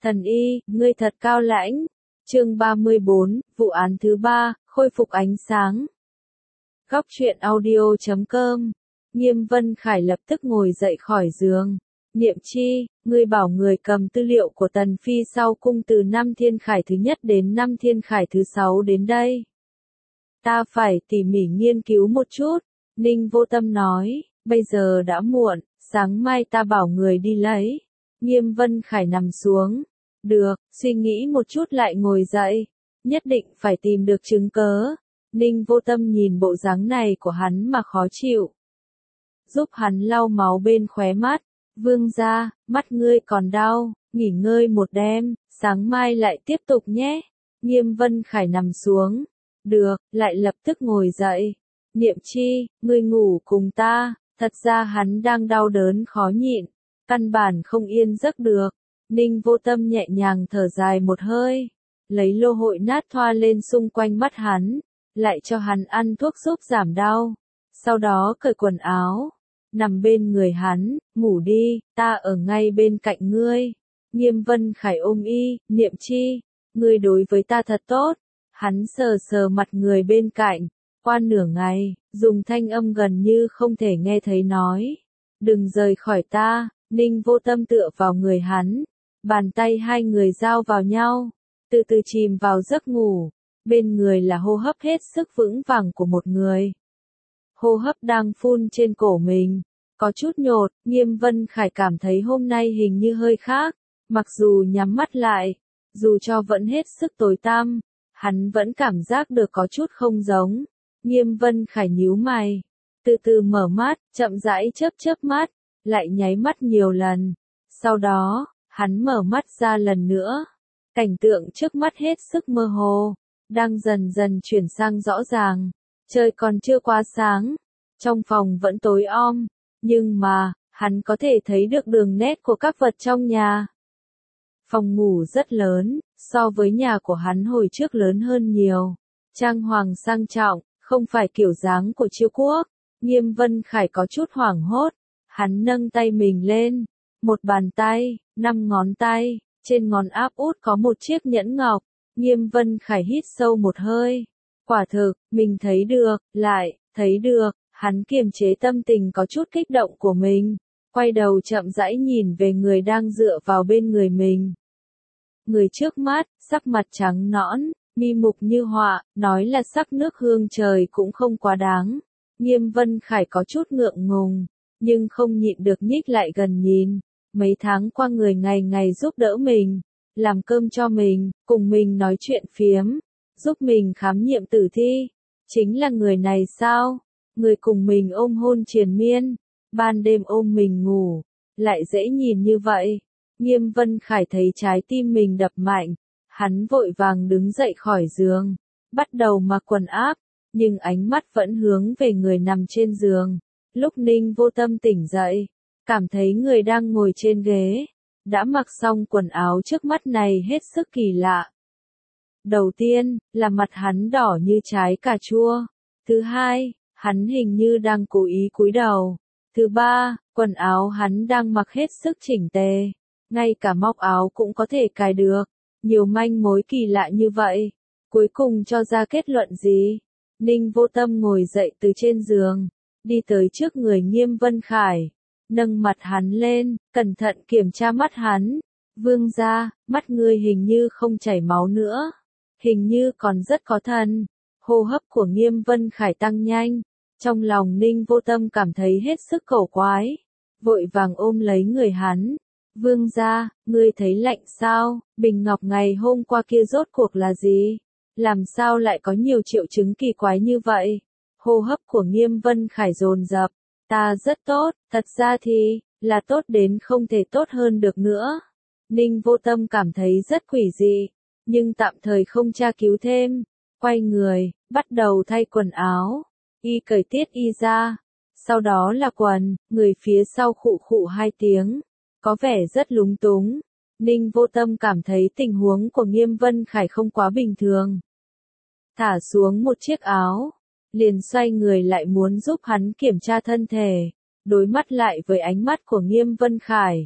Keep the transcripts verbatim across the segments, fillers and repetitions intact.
Thần y, ngươi thật cao lãnh. Chương ba mươi bốn, vụ án thứ ba, khôi phục ánh sáng. Góc truyện audio chấm com. Nghiêm Vân Khải lập tức ngồi dậy khỏi giường. Niệm Chi, ngươi bảo người cầm tư liệu của Tần Phi sau cung từ năm Thiên Khải thứ nhất đến năm Thiên Khải thứ sáu đến đây. Ta phải tỉ mỉ nghiên cứu một chút, Ninh Vô Tâm nói, bây giờ đã muộn, sáng mai ta bảo người đi lấy. Nghiêm Vân Khải nằm xuống. Được, suy nghĩ một chút lại ngồi dậy. Nhất định phải tìm được chứng cớ. Ninh Vô Tâm nhìn bộ dáng này của hắn mà khó chịu. Giúp hắn lau máu bên khóe mắt. Vương gia, mắt ngươi còn đau, nghỉ ngơi một đêm, sáng mai lại tiếp tục nhé. Nghiêm Vân Khải nằm xuống. Được, lại lập tức ngồi dậy. Niệm Chi, ngươi ngủ cùng ta. Thật ra hắn đang đau đớn khó nhịn, căn bản không yên giấc được. Ninh Vô Tâm nhẹ nhàng thở dài một hơi, lấy lô hội nát thoa lên xung quanh mắt hắn, lại cho hắn ăn thuốc giúp giảm đau. Sau đó cởi quần áo, nằm bên người hắn, ngủ đi, ta ở ngay bên cạnh ngươi. Nghiêm Vân Khải ôm y, Niệm Chi, ngươi đối với ta thật tốt. Hắn sờ sờ mặt người bên cạnh, qua nửa ngày, dùng thanh âm gần như không thể nghe thấy nói. Đừng rời khỏi ta. Ninh Vô Tâm tựa vào người hắn, bàn tay hai người giao vào nhau, từ từ chìm vào giấc ngủ. Bên người là hô hấp hết sức vững vàng của một người. Hô hấp đang phun trên cổ mình, có chút nhột. Nghiêm Vân Khải cảm thấy hôm nay hình như hơi khác, mặc dù nhắm mắt lại, dù cho vẫn hết sức tối tăm, hắn vẫn cảm giác được có chút không giống. Nghiêm Vân Khải nhíu mày, từ từ mở mắt, chậm rãi chớp chớp mắt, lại nháy mắt nhiều lần. Sau đó, hắn mở mắt ra lần nữa. Cảnh tượng trước mắt hết sức mơ hồ, đang dần dần chuyển sang rõ ràng. Trời còn chưa quá sáng, trong phòng vẫn tối om, nhưng mà, hắn có thể thấy được đường nét của các vật trong nhà. Phòng ngủ rất lớn, so với nhà của hắn hồi trước lớn hơn nhiều. Trang hoàng sang trọng, không phải kiểu dáng của Chiêu Quốc. Nghiêm Vân Khải có chút hoảng hốt. Hắn nâng tay mình lên, một bàn tay, năm ngón tay, trên ngón áp út có một chiếc nhẫn ngọc. Nghiêm Vân Khải hít sâu một hơi. Quả thực, mình thấy được, lại, thấy được. Hắn kiềm chế tâm tình có chút kích động của mình, quay đầu chậm rãi nhìn về người đang dựa vào bên người mình. Người trước mắt, sắc mặt trắng nõn, mi mục như họa, nói là sắc nước hương trời cũng không quá đáng. Nghiêm Vân Khải có chút ngượng ngùng, nhưng không nhịn được nhích lại gần nhìn. Mấy tháng qua người ngày ngày giúp đỡ mình, làm cơm cho mình, cùng mình nói chuyện phiếm, giúp mình khám nghiệm tử thi. Chính là người này sao? Người cùng mình ôm hôn triền miên, ban đêm ôm mình ngủ, lại dễ nhìn như vậy. Nghiêm Vân Khải thấy trái tim mình đập mạnh, hắn vội vàng đứng dậy khỏi giường, bắt đầu mặc quần áo, nhưng ánh mắt vẫn hướng về người nằm trên giường. Lúc Ninh Vô Tâm tỉnh dậy, cảm thấy người đang ngồi trên ghế, đã mặc xong quần áo trước mắt này hết sức kỳ lạ. Đầu tiên, là mặt hắn đỏ như trái cà chua. Thứ hai, hắn hình như đang cố ý cúi đầu. Thứ ba, quần áo hắn đang mặc hết sức chỉnh tề, ngay cả móc áo cũng có thể cài được. Nhiều manh mối kỳ lạ như vậy, cuối cùng cho ra kết luận gì? Ninh Vô Tâm ngồi dậy từ trên giường, đi tới trước người Nghiêm Vân Khải, nâng mặt hắn lên, cẩn thận kiểm tra mắt hắn. Vương gia, mắt ngươi hình như không chảy máu nữa, hình như còn rất có thần. Hô hấp của Nghiêm Vân Khải tăng nhanh, trong lòng Ninh Vô Tâm cảm thấy hết sức cổ quái, vội vàng ôm lấy người hắn. Vương gia, ngươi thấy lạnh sao? Bình ngọc ngày hôm qua kia rốt cuộc là gì? Làm sao lại có nhiều triệu chứng kỳ quái như vậy? Hô hấp của Nghiêm Vân Khải dồn dập. Ta rất tốt, thật ra thì, là tốt đến không thể tốt hơn được nữa. Ninh Vô Tâm cảm thấy rất quỷ dị, nhưng tạm thời không tra cứu thêm. Quay người, bắt đầu thay quần áo. Y cởi tiết y ra. Sau đó là quần, người phía sau khụ khụ hai tiếng. Có vẻ rất lúng túng. Ninh Vô Tâm cảm thấy tình huống của Nghiêm Vân Khải không quá bình thường. Thả xuống một chiếc áo, liền xoay người lại muốn giúp hắn kiểm tra thân thể. Đối mắt lại với ánh mắt của Nghiêm Vân Khải,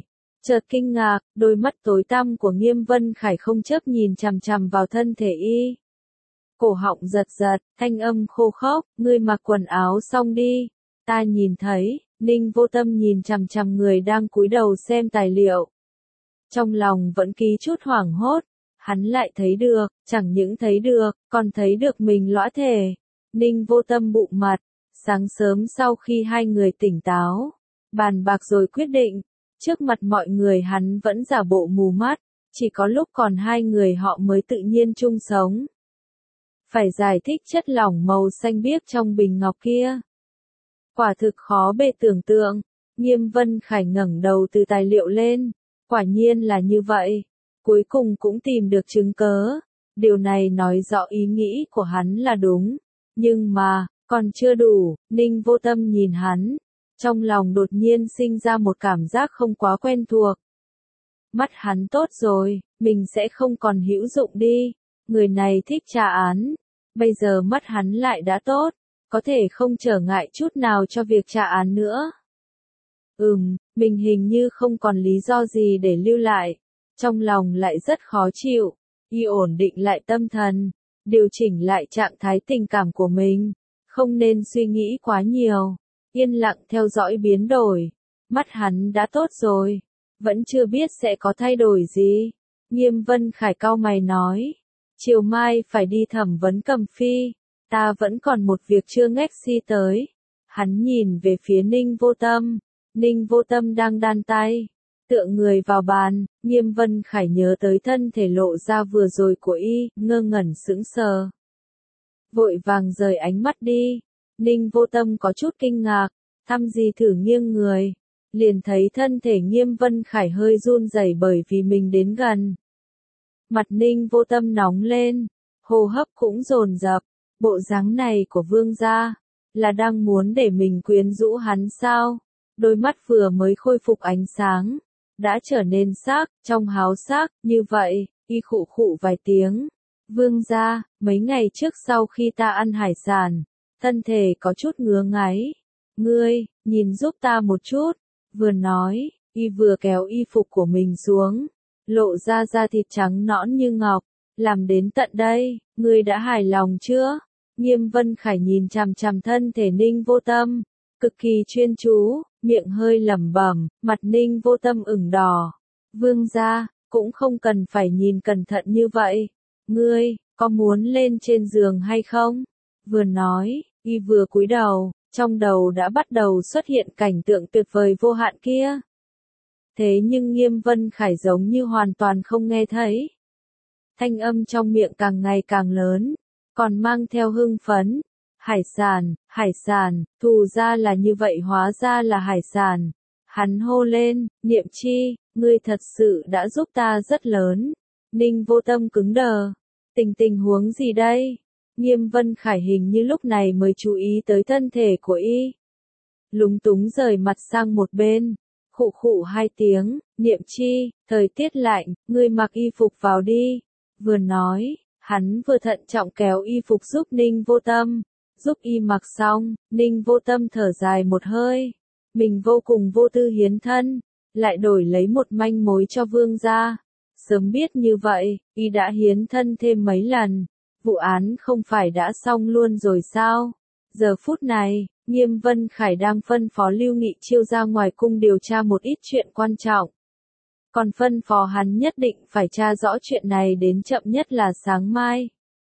Chợt kinh ngạc, đôi mắt tối tăm của Nghiêm Vân Khải không chớp nhìn chằm chằm vào thân thể y. Cổ họng giật giật, thanh âm khô khốc, ngươi mặc quần áo xong đi, ta nhìn thấy. Ninh Vô Tâm nhìn chằm chằm người đang cúi đầu xem tài liệu. Trong lòng vẫn ký chút hoảng hốt, hắn lại thấy được, chẳng những thấy được, còn thấy được mình lõa thể. Ninh Vô Tâm bụng mặt, sáng sớm sau khi hai người tỉnh táo, bàn bạc rồi quyết định, trước mặt mọi người hắn vẫn giả bộ mù mắt, chỉ có lúc còn hai người họ mới tự nhiên chung sống. Phải giải thích chất lỏng màu xanh biếc trong bình ngọc kia. Quả thực khó bề tưởng tượng, Nghiêm Vân Khải ngẩng đầu từ tài liệu lên, quả nhiên là như vậy, cuối cùng cũng tìm được chứng cớ, điều này nói rõ ý nghĩ của hắn là đúng, nhưng mà, còn chưa đủ, Ninh Vô Tâm nhìn hắn, trong lòng đột nhiên sinh ra một cảm giác không quá quen thuộc. Mắt hắn tốt rồi, mình sẽ không còn hữu dụng đi, người này thích tra án, bây giờ mắt hắn lại đã tốt. Có thể không trở ngại chút nào cho việc trả án nữa. Ừm, mình hình như không còn lý do gì để lưu lại. Trong lòng lại rất khó chịu. Y ổn định lại tâm thần. Điều chỉnh lại trạng thái tình cảm của mình. Không nên suy nghĩ quá nhiều. Yên lặng theo dõi biến đổi. Mắt hắn đã tốt rồi. Vẫn chưa biết sẽ có thay đổi gì. Nghiêm Vân Khải cau mày nói. Chiều mai phải đi thẩm vấn Cầm Phi. Ta vẫn còn một việc chưa ngách si tới. Hắn nhìn về phía Ninh Vô Tâm. Ninh Vô Tâm đang đan tay, tựa người vào bàn, Nghiêm Vân Khải nhớ tới thân thể lộ ra vừa rồi của y, ngơ ngẩn sững sờ. Vội vàng rời ánh mắt đi. Ninh Vô Tâm có chút kinh ngạc, thăm gì thử nghiêng người. Liền thấy thân thể Nghiêm Vân Khải hơi run rẩy bởi vì mình đến gần. Mặt Ninh Vô Tâm nóng lên, hô hấp cũng dồn dập. Bộ dáng này của vương gia, là đang muốn để mình quyến rũ hắn sao? Đôi mắt vừa mới khôi phục ánh sáng, đã trở nên sắc, trong háo sắc, như vậy, y khụ khụ vài tiếng. Vương gia, mấy ngày trước sau khi ta ăn hải sản, thân thể có chút ngứa ngáy. Ngươi, nhìn giúp ta một chút. Vừa nói, y vừa kéo y phục của mình xuống, lộ ra da thịt trắng nõn như ngọc. Làm đến tận đây, ngươi đã hài lòng chưa? Nghiêm Vân Khải nhìn chằm chằm thân thể Ninh Vô Tâm, cực kỳ chuyên chú, miệng hơi lẩm bẩm, mặt Ninh Vô Tâm ửng đỏ. Vương gia, cũng không cần phải nhìn cẩn thận như vậy. Ngươi, có muốn lên trên giường hay không? Vừa nói, y vừa cúi đầu, trong đầu đã bắt đầu xuất hiện cảnh tượng tuyệt vời vô hạn kia. Thế nhưng Nghiêm Vân Khải giống như hoàn toàn không nghe thấy. Thanh âm trong miệng càng ngày càng lớn, còn mang theo hưng phấn. Hải sản, hải sản, thù ra là như vậy hóa ra là hải sản. Hắn hô lên, Niệm Chi, ngươi thật sự đã giúp ta rất lớn. Ninh Vô Tâm cứng đờ. Tình tình huống gì đây? Nghiêm Vân Khải hình như lúc này mới chú ý tới thân thể của y. Lúng túng rời mặt sang một bên. Khụ khụ hai tiếng, Niệm Chi, thời tiết lạnh, ngươi mặc y phục vào đi. Vừa nói, hắn vừa thận trọng kéo y phục giúp Ninh Vô Tâm. Giúp y mặc xong, Ninh Vô Tâm thở dài một hơi. Mình vô cùng vô tư hiến thân, lại đổi lấy một manh mối cho vương gia. Sớm biết như vậy, y đã hiến thân thêm mấy lần. Vụ án không phải đã xong luôn rồi sao? Giờ phút này, Nghiêm Vân Khải đang phân phó Lưu Nghị Chiêu ra ngoài cung điều tra một ít chuyện quan trọng. Còn phân phó hắn nhất định phải tra rõ chuyện này đến chậm nhất là sáng mai.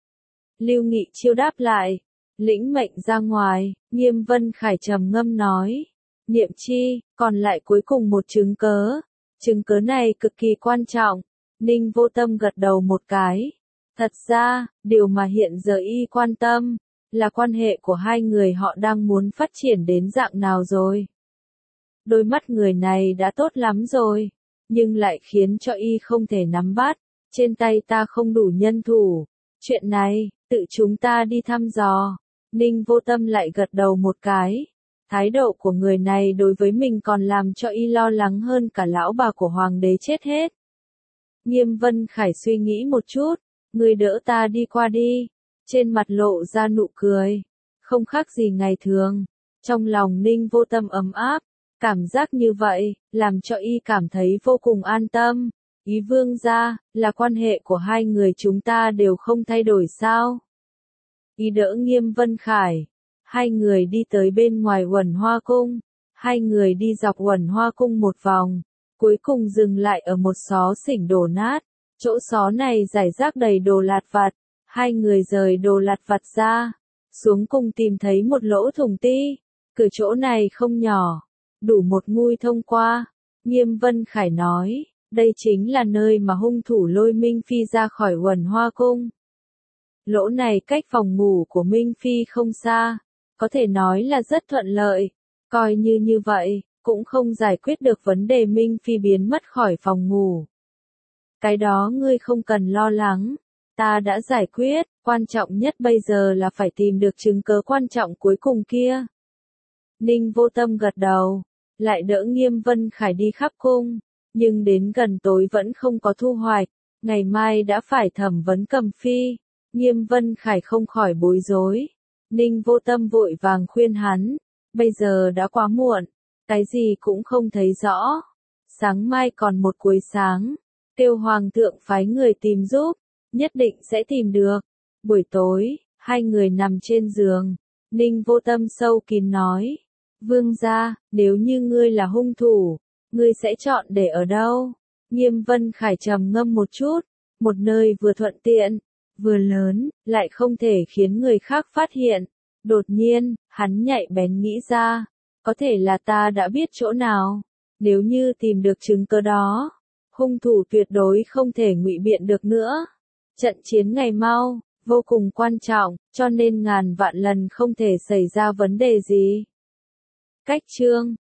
Lưu Nghị Chiêu đáp lại. Lĩnh mệnh ra ngoài, Nghiêm Vân Khải trầm ngâm nói. Niệm Chi, còn lại cuối cùng một chứng cớ. Chứng cớ này cực kỳ quan trọng. Ninh Vô Tâm gật đầu một cái. Thật ra, điều mà hiện giờ y quan tâm, là quan hệ của hai người họ đang muốn phát triển đến dạng nào rồi. Đôi mắt người này đã tốt lắm rồi, nhưng lại khiến cho y không thể nắm bắt. Trên tay ta không đủ nhân thủ. Chuyện này, tự chúng ta đi thăm dò. Ninh Vô Tâm lại gật đầu một cái. Thái độ của người này đối với mình còn làm cho y lo lắng hơn cả lão bà của hoàng đế chết hết. Nghiêm Vân Khải suy nghĩ một chút, người đỡ ta đi qua đi. Trên mặt lộ ra nụ cười, không khác gì ngày thường. Trong lòng Ninh Vô Tâm ấm áp, Cảm giác như vậy, làm cho y cảm thấy vô cùng an tâm. Ý vương gia, là quan hệ của hai người chúng ta đều không thay đổi sao? Y đỡ Nghiêm Vân Khải. Hai người đi tới bên ngoài Uẩn Hoa Cung. Hai người đi dọc Uẩn Hoa Cung một vòng. Cuối cùng dừng lại ở một xó xỉnh đổ nát. Chỗ xó này rải rác đầy đồ lặt vặt. Hai người rời đồ lặt vặt ra. Xuống cùng tìm thấy một lỗ thủng ti. Cửa chỗ này không nhỏ. Đủ một ngui thông qua. Nghiêm Vân Khải nói. Đây chính là nơi mà hung thủ lôi Minh Phi ra khỏi Uẩn Hoa Cung. Lỗ này cách phòng ngủ của Minh Phi không xa. Có thể nói là rất thuận lợi. Coi như như vậy, cũng không giải quyết được vấn đề Minh Phi biến mất khỏi phòng ngủ. Cái đó ngươi không cần lo lắng. Ta đã giải quyết, quan trọng nhất bây giờ là phải tìm được chứng cớ quan trọng cuối cùng kia. Ninh Vô Tâm gật đầu, lại đỡ Nghiêm Vân Khải đi khắp cung, nhưng đến gần tối vẫn không có thu hoạch, ngày mai đã phải thẩm vấn Cầm Phi. Nghiêm Vân Khải không khỏi bối rối. Ninh Vô Tâm vội vàng khuyên hắn, bây giờ đã quá muộn, cái gì cũng không thấy rõ. Sáng mai còn một cuối sáng, kêu Hoàng thượng phái người tìm giúp, nhất định sẽ tìm được. Buổi tối, hai người nằm trên giường, Ninh Vô Tâm sâu kín nói, vương gia, nếu như ngươi là hung thủ, ngươi sẽ chọn để ở đâu? Nghiêm Vân Khải trầm ngâm một chút, một nơi vừa thuận tiện, vừa lớn, lại không thể khiến người khác phát hiện. Đột nhiên, hắn nhạy bén nghĩ ra, có thể là ta đã biết chỗ nào. Nếu như tìm được chứng cứ đó, hung thủ tuyệt đối không thể ngụy biện được nữa. Trận chiến ngày mau, vô cùng quan trọng, cho nên ngàn vạn lần không thể xảy ra vấn đề gì. Cách chương